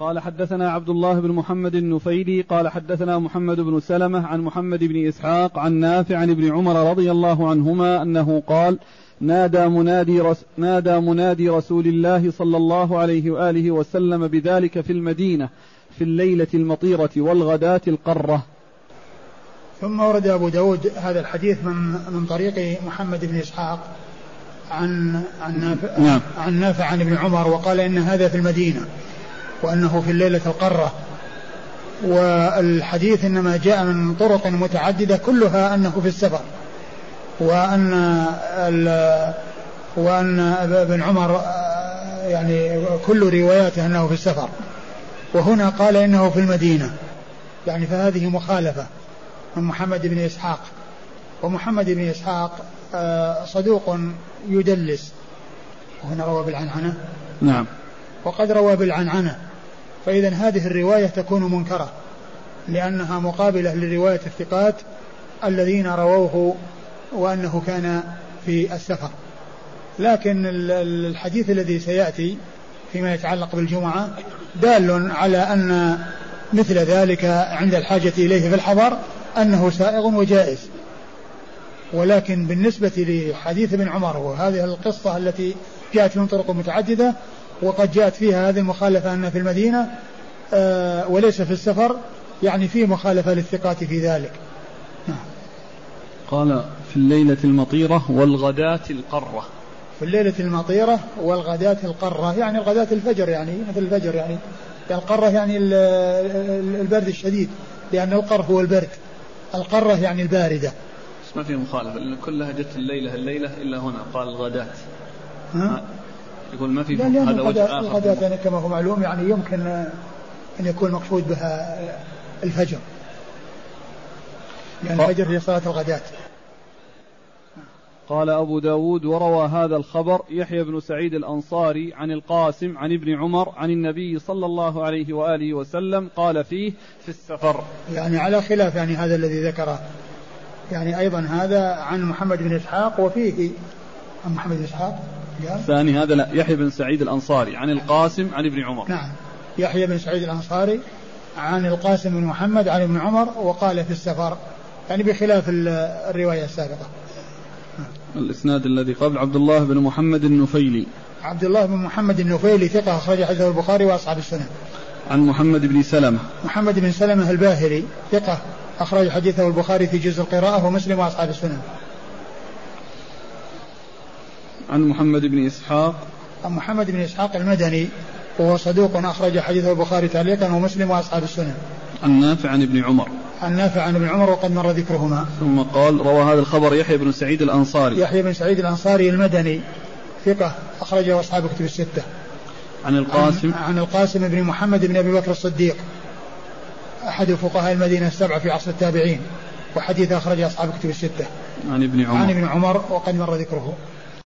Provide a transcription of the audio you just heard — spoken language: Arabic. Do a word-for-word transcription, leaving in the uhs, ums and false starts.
قال حدثنا عبد الله بن محمد النفيلي قال حدثنا محمد بن سلمة عن محمد بن إسحاق عن نافع عن ابن عمر رضي الله عنهما أنه قال نادى منادي, رس نادى منادي رسول الله صلى الله عليه وآله وسلم بذلك في المدينة في الليلة المطيرة والغداة القرة. ثم ورد أبو داود هذا الحديث من, من طريق محمد بن إسحاق عن, عن, نافع, نعم. عن نافع عن ابن عمر وقال إن هذا في المدينة وأنه في الليلة القرة. والحديث إنما جاء من طرق متعددة كلها أنه في السفر وأن, وأن ابن عمر يعني كل رواياته أنه في السفر وهنا قال إنه في المدينة يعني فهذه مخالفة من محمد بن إسحاق. ومحمد بن إسحاق صدوق يدلس وهنا روى بالعنعنة نعم وقد روى بالعنعنة فإذا هذه الرواية تكون منكرة لأنها مقابلة لرواية الثقات الذين رووه وأنه كان في السفر. لكن الحديث الذي سيأتي فيما يتعلق بالجمعة دال على أن مثل ذلك عند الحاجة إليه في الحضر أنه سائغ وجائز. ولكن بالنسبة لحديث ابن عمر وهذه القصة التي جاءت من طرق متعددة وقد جاءت فيها هذه المخالفة أن في المدينة آه وليس في السفر يعني فيه مخالفة للثقات في ذلك. قال في الليلة المطيرة والغداة القرة. في الليلة المطيرة والغداة القرة يعني الغداة الفجر يعني مثل الفجر يعني القرة يعني البرد الشديد لأن القر هو البرد القرة يعني الباردة. بس ما في مخالفة لأن كلها جت الليلة الليلة إلا هنا قال الغداة يقول ما في هذا وجه آخر. الغداة يعني كما هو معلوم يعني يمكن أن يكون مقصود بها الفجر لأن يعني الفجر هي صلاة الغداة. قال أبو داود وروى هذا الخبر يحيى بن سعيد الأنصاري عن القاسم عن ابن عمر عن النبي صلى الله عليه وآله وسلم قال فيه في السفر يعني على خلاف يعني هذا الذي ذكره يعني أيضا هذا عن محمد بن إسحاق وفيه عن محمد بن إسحاق الثاني هذا لا يحيى بن سعيد الأنصاري عن القاسم عن ابن عمر. نعم يحيى بن سعيد الأنصاري عن القاسم بن محمد عن ابن عمر وقال في السفر يعني بخلاف الرواية السابقة. الإسناد الذي قبل عبد الله بن محمد النفيلي. عبد الله بن محمد النفيلي ثقة أخرج حديثه البخاري وأصحاب السنن. عن محمد بن سلمة. محمد بن سلمة الباهلي ثقة أخرج حديثه البخاري في جزء القراءة ومسلم وأصحاب السنن. عن محمد بن إسحاق. عن محمد بن إسحاق المدني وهو صدوق أخرج حديثه البخاري تعليقا ومسلم وأصحاب السنن. عن نافع عن ابن عمر. عن نافع عن ابن عمر وقد مر ذكرهما. ثم قال روى هذا الخبر يحيى بن سعيد الأنصاري. يحيى بن سعيد الأنصاري المدني ثقة أخرجه أصحاب كتب الستة. عن القاسم. عن, عن القاسم بن محمد بن أبي بكر الصديق أحد فقهاء المدينة السبعة في عصر التابعين وحديث أخرج أصحاب كتب الستة. عن ابن عمر. عن ابن عمر وقد مر ذكره.